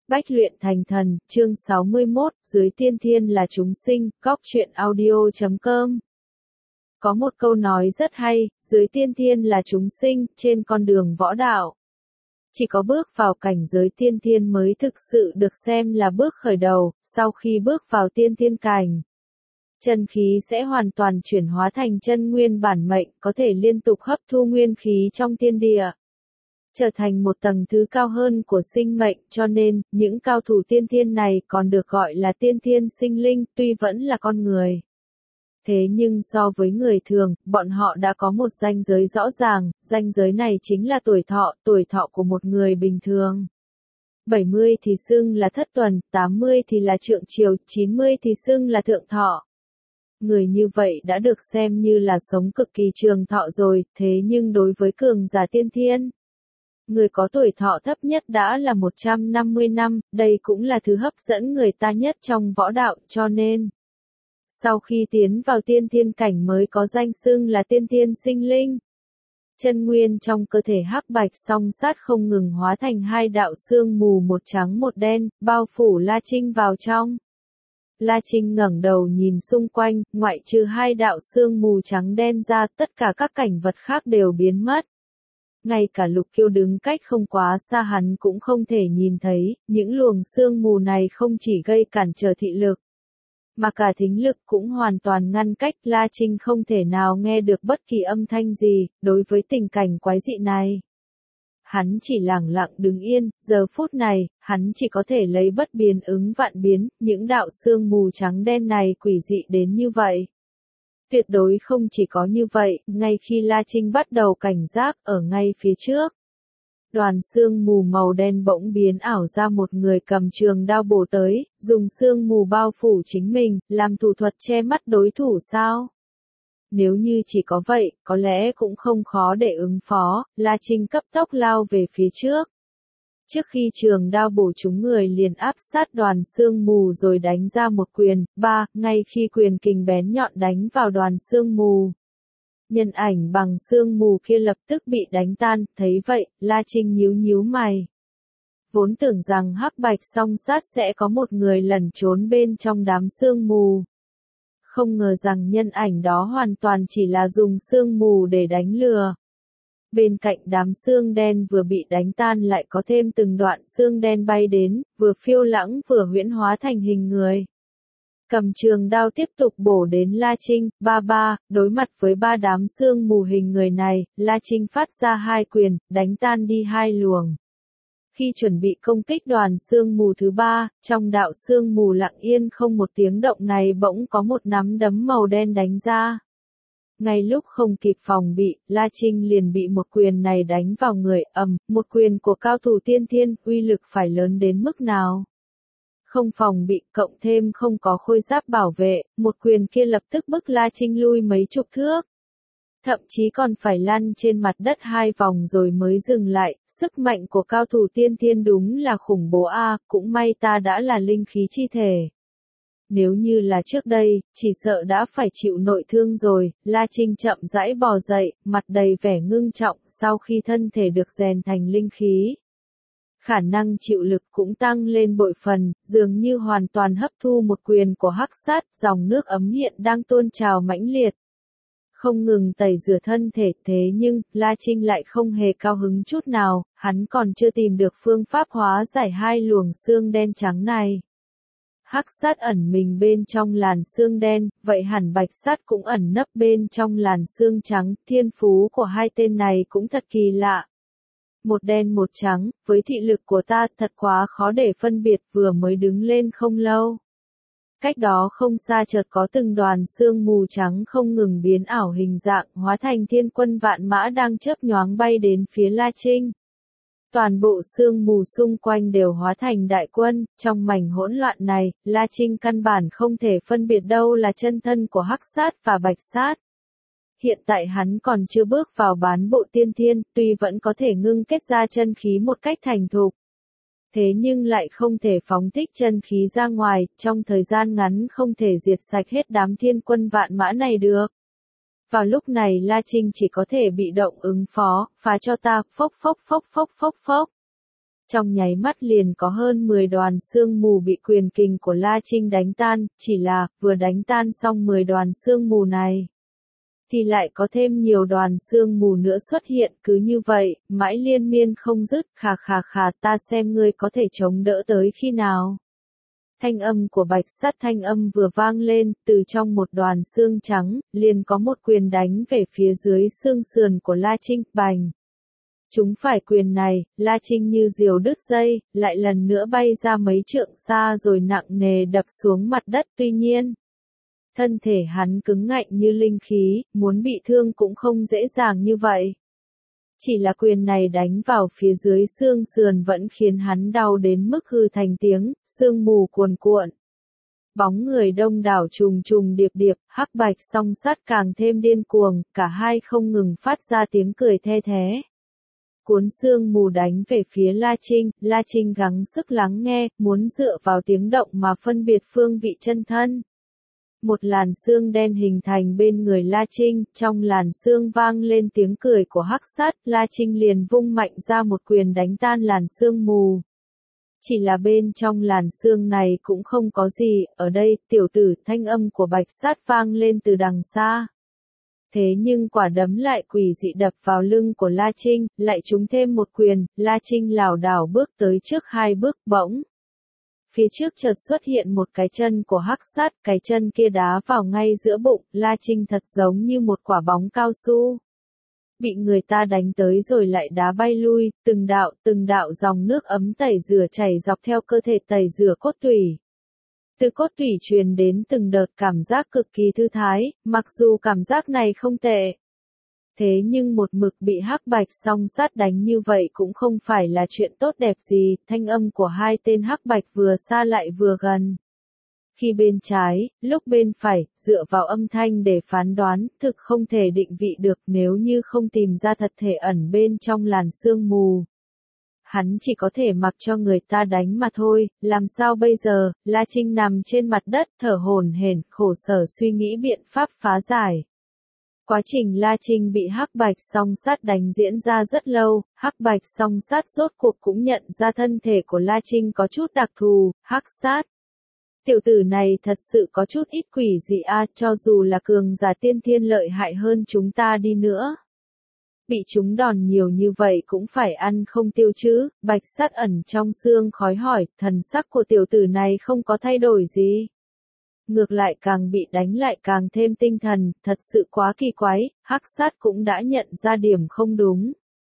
Bách luyện thành thần, chương 61, dưới tiên thiên là chúng sinh, góc truyện audio.com. Có một câu nói rất hay, dưới tiên thiên là chúng sinh, trên con đường võ đạo. Chỉ có bước vào cảnh giới tiên thiên mới thực sự được xem là bước khởi đầu, sau khi bước vào tiên thiên cảnh. Chân khí sẽ hoàn toàn chuyển hóa thành chân nguyên bản mệnh, có thể liên tục hấp thu nguyên khí trong thiên địa, trở thành một tầng thứ cao hơn của sinh mệnh, cho nên, những cao thủ tiên thiên này còn được gọi là tiên thiên sinh linh, tuy vẫn là con người. Thế nhưng so với người thường, bọn họ đã có một ranh giới rõ ràng, ranh giới này chính là tuổi thọ của một người bình thường. 70 thì xưng là thất tuần, 80 thì là trượng triều, 90 thì xưng là thượng thọ. Người như vậy đã được xem như là sống cực kỳ trường thọ rồi, thế nhưng đối với cường giả tiên thiên, người có tuổi thọ thấp nhất đã là 150 năm, đây cũng là thứ hấp dẫn người ta nhất trong võ đạo, cho nên sau khi tiến vào tiên thiên cảnh mới có danh xưng là tiên thiên sinh linh. Chân nguyên trong cơ thể hắc bạch song sát không ngừng hóa thành hai đạo sương mù một trắng một đen, bao phủ La Trinh vào trong. La Trinh ngẩng đầu nhìn xung quanh, ngoại trừ hai đạo sương mù trắng đen ra, tất cả các cảnh vật khác đều biến mất. Ngay cả Lục Kiêu đứng cách không quá xa hắn cũng không thể nhìn thấy, những luồng sương mù này không chỉ gây cản trở thị lực, mà cả thính lực cũng hoàn toàn ngăn cách, La Trinh không thể nào nghe được bất kỳ âm thanh gì, đối với tình cảnh quái dị này. Hắn chỉ lẳng lặng đứng yên, giờ phút này, hắn chỉ có thể lấy bất biến ứng vạn biến, những đạo sương mù trắng đen này quỷ dị đến như vậy. Tuyệt đối không chỉ có như vậy, ngay khi La Trinh bắt đầu cảnh giác, ở ngay phía trước, đoàn sương mù màu đen bỗng biến ảo ra một người cầm trường đao bổ tới, dùng sương mù bao phủ chính mình, làm thủ thuật che mắt đối thủ sao? Nếu như chỉ có vậy, có lẽ cũng không khó để ứng phó, La Trinh cấp tốc lao về phía trước. Trước khi trường đao bổ trúng người liền áp sát đoàn sương mù rồi đánh ra một quyền, ngay khi quyền kình bén nhọn đánh vào đoàn sương mù. Nhân ảnh bằng sương mù kia lập tức bị đánh tan, thấy vậy, La Trinh nhíu nhíu mày. Vốn tưởng rằng hắc bạch song sát sẽ có một người lẩn trốn bên trong đám sương mù. Không ngờ rằng nhân ảnh đó hoàn toàn chỉ là dùng sương mù để đánh lừa. Bên cạnh đám sương đen vừa bị đánh tan lại có thêm từng đoạn sương đen bay đến, vừa phiêu lãng vừa huyễn hóa thành hình người. Cầm trường đao tiếp tục bổ đến La Trinh, đối mặt với ba đám sương mù hình người này, La Trinh phát ra hai quyền, đánh tan đi hai luồng. Khi chuẩn bị công kích đoàn sương mù thứ ba, trong đạo sương mù lặng yên không một tiếng động này bỗng có một nắm đấm màu đen đánh ra. Ngay lúc không kịp phòng bị, La Trinh liền bị một quyền này đánh vào người, một quyền của cao thủ tiên thiên, uy lực phải lớn đến mức nào. Không phòng bị, cộng thêm không có khôi giáp bảo vệ, một quyền kia lập tức bức La Trinh lui mấy chục thước. Thậm chí còn phải lăn trên mặt đất hai vòng rồi mới dừng lại, sức mạnh của cao thủ tiên thiên đúng là khủng bố cũng may ta đã là linh khí chi thể. Nếu như là trước đây, chỉ sợ đã phải chịu nội thương rồi, La Trinh chậm rãi bò dậy, mặt đầy vẻ ngưng trọng, sau khi thân thể được rèn thành linh khí. Khả năng chịu lực cũng tăng lên bội phần, dường như hoàn toàn hấp thu một quyền của hắc sát, dòng nước ấm hiện đang tuôn trào mãnh liệt. Không ngừng tẩy rửa thân thể, thế nhưng, La Trinh lại không hề cao hứng chút nào, hắn còn chưa tìm được phương pháp hóa giải hai luồng xương đen trắng này. Hắc sát ẩn mình bên trong làn xương đen, vậy hẳn bạch sát cũng ẩn nấp bên trong làn xương trắng, thiên phú của hai tên này cũng thật kỳ lạ. Một đen một trắng, với thị lực của ta thật quá khó để phân biệt, vừa mới đứng lên không lâu. Cách đó không xa chợt có từng đoàn sương mù trắng không ngừng biến ảo hình dạng, hóa thành thiên quân vạn mã đang chớp nhoáng bay đến phía La Trinh. Toàn bộ sương mù xung quanh đều hóa thành đại quân, trong mảnh hỗn loạn này, La Trinh căn bản không thể phân biệt đâu là chân thân của hắc sát và bạch sát. Hiện tại hắn còn chưa bước vào bán bộ tiên thiên, tuy vẫn có thể ngưng kết ra chân khí một cách thành thục. Thế nhưng lại không thể phóng thích chân khí ra ngoài, trong thời gian ngắn không thể diệt sạch hết đám thiên quân vạn mã này được. Vào lúc này La Trinh chỉ có thể bị động ứng phó, phá cho ta, phốc. Trong nháy mắt liền có hơn 10 đoàn sương mù bị quyền kình của La Trinh đánh tan, chỉ là, vừa đánh tan xong 10 đoàn sương mù này, thì lại có thêm nhiều đoàn sương mù nữa xuất hiện, cứ như vậy, mãi liên miên không dứt, khà ta xem ngươi có thể chống đỡ tới khi nào. Thanh âm của Bạch Sắt thanh âm vừa vang lên, từ trong một đoàn xương trắng, liền có một quyền đánh về phía dưới xương sườn của La Trinh, bành. Chúng phải quyền này, La Trinh như diều đứt dây, lại lần nữa bay ra mấy trượng xa rồi nặng nề đập xuống mặt đất, tuy nhiên. Thân thể hắn cứng ngạnh như linh khí, muốn bị thương cũng không dễ dàng như vậy. Chỉ là quyền này đánh vào phía dưới xương sườn vẫn khiến hắn đau đến mức hư thành tiếng, sương mù cuồn cuộn. Bóng người đông đảo trùng trùng điệp điệp, Hắc Bạch song sát càng thêm điên cuồng, cả hai không ngừng phát ra tiếng cười the thé. Cuốn sương mù đánh về phía La Trinh gắng sức lắng nghe, muốn dựa vào tiếng động mà phân biệt phương vị chân thân. Một làn sương đen hình thành bên người La Trinh, trong làn sương vang lên tiếng cười của Hắc Sát, La Trinh liền vung mạnh ra một quyền đánh tan làn sương mù. Chỉ là bên trong làn sương này cũng không có gì, ở đây, tiểu tử, thanh âm của Bạch Sát vang lên từ đằng xa. Thế nhưng quả đấm lại quỷ dị đập vào lưng của La Trinh, lại trúng thêm một quyền, La Trinh lảo đảo bước tới trước 2 bước, bỗng. Phía trước chợt xuất hiện một cái chân của Hắc Sát, cái chân kia đá vào ngay giữa bụng, La Trinh thật giống như một quả bóng cao su. Bị người ta đánh tới rồi lại đá bay lui, từng đạo dòng nước ấm tẩy rửa chảy dọc theo cơ thể tẩy rửa cốt tủy. Từ cốt tủy truyền đến từng đợt cảm giác cực kỳ thư thái, mặc dù cảm giác này không tệ. Thế nhưng một mực bị Hắc Bạch song sát đánh như vậy cũng không phải là chuyện tốt đẹp gì, thanh âm của hai tên Hắc Bạch vừa xa lại vừa gần. Khi bên trái, lúc bên phải, dựa vào âm thanh để phán đoán, thực không thể định vị được nếu như không tìm ra thật thể ẩn bên trong làn sương mù. Hắn chỉ có thể mặc cho người ta đánh mà thôi, làm sao bây giờ, La Trinh nằm trên mặt đất thở hổn hển, khổ sở suy nghĩ biện pháp phá giải. Quá trình La Trinh bị Hắc Bạch song sát đánh diễn ra rất lâu, Hắc Bạch song sát rốt cuộc cũng nhận ra thân thể của La Trinh có chút đặc thù, Hắc Sát. Tiểu tử này thật sự có chút ít quỷ dị cho dù là cường giả tiên thiên lợi hại hơn chúng ta đi nữa. Bị chúng đòn nhiều như vậy cũng phải ăn không tiêu chứ, Bạch Sát ẩn trong xương khói hỏi, thần sắc của tiểu tử này không có thay đổi gì. Ngược lại càng bị đánh lại càng thêm tinh thần, thật sự quá kỳ quái, Hắc Sát cũng đã nhận ra điểm không đúng.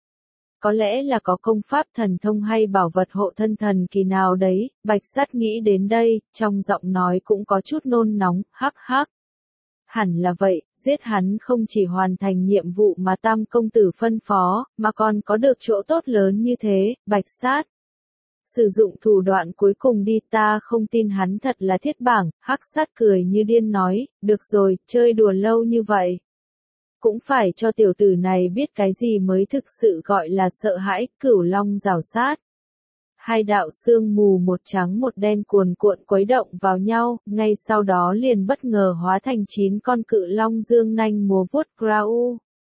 Có lẽ là có công pháp thần thông hay bảo vật hộ thân thần kỳ nào đấy, Bạch Sát nghĩ đến đây, trong giọng nói cũng có chút nôn nóng, hắc hắc. Hẳn là vậy, giết hắn không chỉ hoàn thành nhiệm vụ mà Tam công tử phân phó, mà còn có được chỗ tốt lớn như thế, Bạch Sát. Sử dụng thủ đoạn cuối cùng đi, ta không tin hắn thật là thiết bảng, Hắc Sát cười như điên nói, được rồi, chơi đùa lâu như vậy. Cũng phải cho tiểu tử này biết cái gì mới thực sự gọi là sợ hãi, Cửu Long rào sát. Hai đạo sương mù một trắng một đen cuồn cuộn quấy động vào nhau, ngay sau đó liền bất ngờ hóa thành 9 con cự long dương nanh múa vuốt Grau.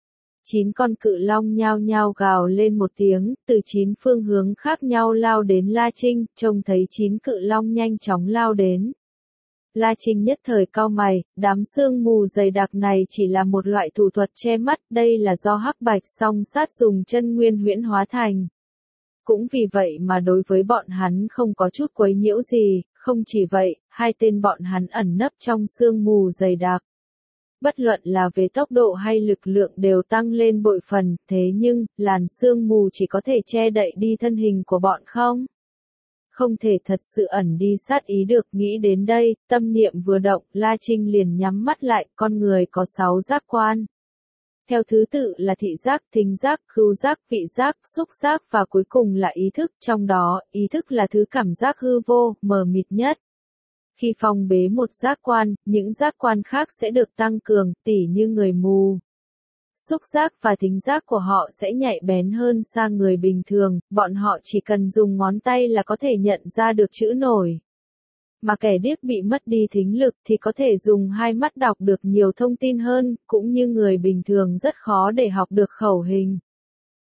9 con cự long nhao nhao gào lên một tiếng, từ 9 phương hướng khác nhau lao đến La Trinh, trông thấy 9 cự long nhanh chóng lao đến. La Trinh nhất thời cau mày, đám sương mù dày đặc này chỉ là một loại thủ thuật che mắt, đây là do Hắc Bạch song sát dùng chân nguyên huyễn hóa thành. Cũng vì vậy mà đối với bọn hắn không có chút quấy nhiễu gì, không chỉ vậy, hai tên bọn hắn ẩn nấp trong sương mù dày đặc. Bất luận là về tốc độ hay lực lượng đều tăng lên bội phần, thế nhưng, làn sương mù chỉ có thể che đậy đi thân hình của bọn không? Không thể thật sự ẩn đi sát ý được, nghĩ đến đây, tâm niệm vừa động, La Trinh liền nhắm mắt lại, con người có 6 giác quan. Theo thứ tự là thị giác, thính giác, khứu giác, vị giác, xúc giác và cuối cùng là ý thức, trong đó, ý thức là thứ cảm giác hư vô, mờ mịt nhất. Khi phong bế một giác quan, những giác quan khác sẽ được tăng cường, tỉ như người mù. Xúc giác và thính giác của họ sẽ nhạy bén hơn xa người bình thường, bọn họ chỉ cần dùng ngón tay là có thể nhận ra được chữ nổi. Mà kẻ điếc bị mất đi thính lực thì có thể dùng hai mắt đọc được nhiều thông tin hơn, cũng như người bình thường rất khó để học được khẩu hình.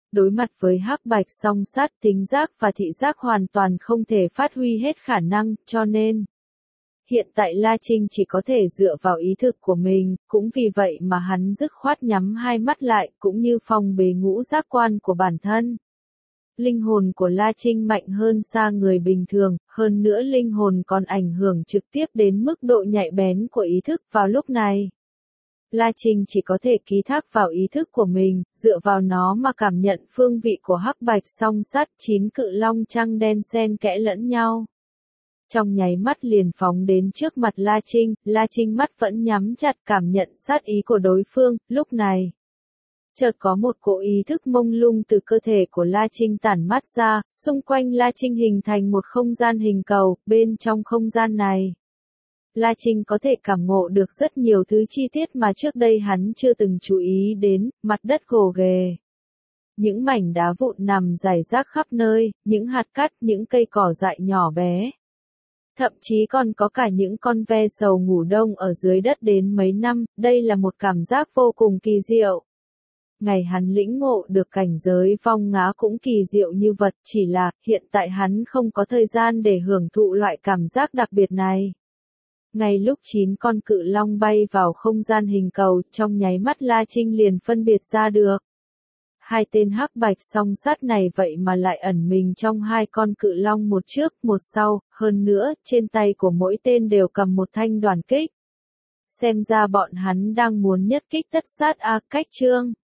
Đối mặt với hắc bạch song sát, thính giác và thị giác hoàn toàn không thể phát huy hết khả năng, cho nên hiện tại La Trinh chỉ có thể dựa vào ý thức của mình, cũng vì vậy mà hắn dứt khoát nhắm hai mắt lại, cũng như phòng bế ngũ giác quan của bản thân. Linh hồn của La Trinh mạnh hơn xa người bình thường, hơn nữa linh hồn còn ảnh hưởng trực tiếp đến mức độ nhạy bén của ý thức vào lúc này. La Trinh chỉ có thể ký thác vào ý thức của mình, dựa vào nó mà cảm nhận phương vị của hắc bạch song sát, 9 cự long trăng đen xen kẽ lẫn nhau. Trong nháy mắt liền phóng đến trước mặt La Trinh mắt vẫn nhắm chặt cảm nhận sát ý của đối phương, lúc này. Chợt có một cỗ ý thức mông lung từ cơ thể của La Trinh tản mát ra, xung quanh La Trinh hình thành một không gian hình cầu, bên trong không gian này. La Trinh có thể cảm ngộ được rất nhiều thứ chi tiết mà trước đây hắn chưa từng chú ý đến, mặt đất gồ ghề. Những mảnh đá vụn nằm rải rác khắp nơi, những hạt cát, những cây cỏ dại nhỏ bé. Thậm chí còn có cả những con ve sầu ngủ đông ở dưới đất đến mấy năm, đây là một cảm giác vô cùng kỳ diệu. Ngày hắn lĩnh ngộ được cảnh giới vong ngã cũng kỳ diệu như vật, chỉ là, hiện tại hắn không có thời gian để hưởng thụ loại cảm giác đặc biệt này. Ngay lúc 9 con cự long bay vào không gian hình cầu, trong nháy mắt La Trinh liền phân biệt ra được. Hai tên hắc bạch song sát này vậy mà lại ẩn mình trong hai con cự long, một trước, một sau, hơn nữa, trên tay của mỗi tên đều cầm một thanh đoàn kích. Xem ra bọn hắn đang muốn nhất kích tất sát cách chương.